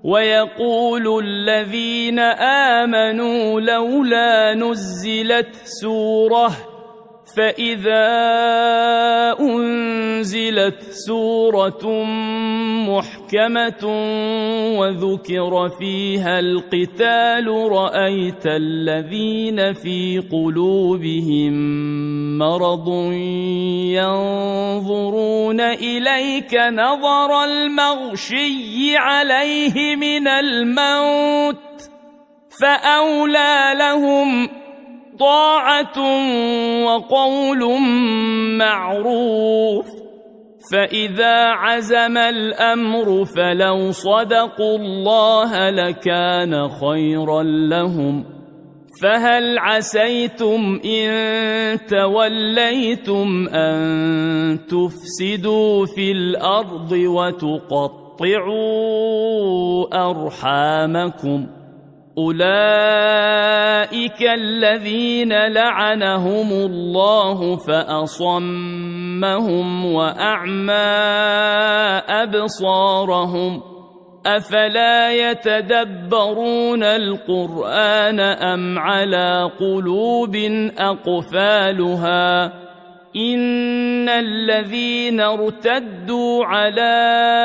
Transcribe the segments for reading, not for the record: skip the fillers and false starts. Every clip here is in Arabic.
ويقول الذين آمنوا لولا نزلت سورة فإذا أنزلت سورة محكمة وذكر فيها القتال رأيت الذين في قلوبهم مرض ينظرون إليك نظر المغشي عليه من الموت فأولى لهم طاعة وقول معروف فإذا عزم الأمر فلو صدقوا الله لكان خيرا لهم فهل عسيتم إن توليتم أن تفسدوا في الأرض وتقطعوا أرحامكم أولئك الذين لعنهم الله فأصمهم وأعمى أبصارهم أفلا يتدبرون القرآن أم على قلوب أقفالها إن الذين ارتدوا على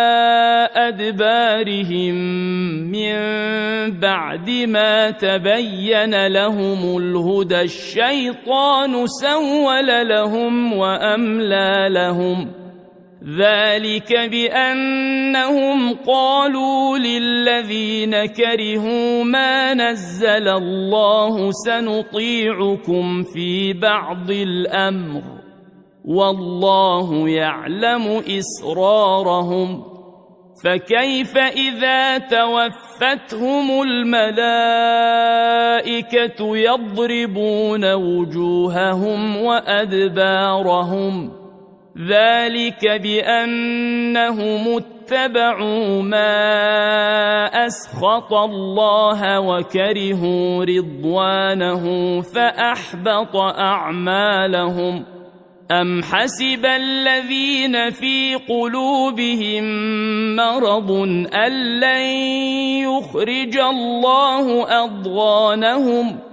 أدبارهم من بعد ما تبين لهم الهدى الشيطان سول لهم وأملى لهم ذلك بأنهم قالوا للذين كرهوا ما نزل الله سنطيعكم في بعض الأمر والله يعلم إسرارهم فكيف إذا توفتهم الملائكة يضربون وجوههم وأدبارهم ذلك بأنهم اتبعوا ما أسخط الله وكرهوا رضوانه فأحبط أعمالهم أم حسب الذين في قلوبهم مرض أن لن يخرج الله أضغانهم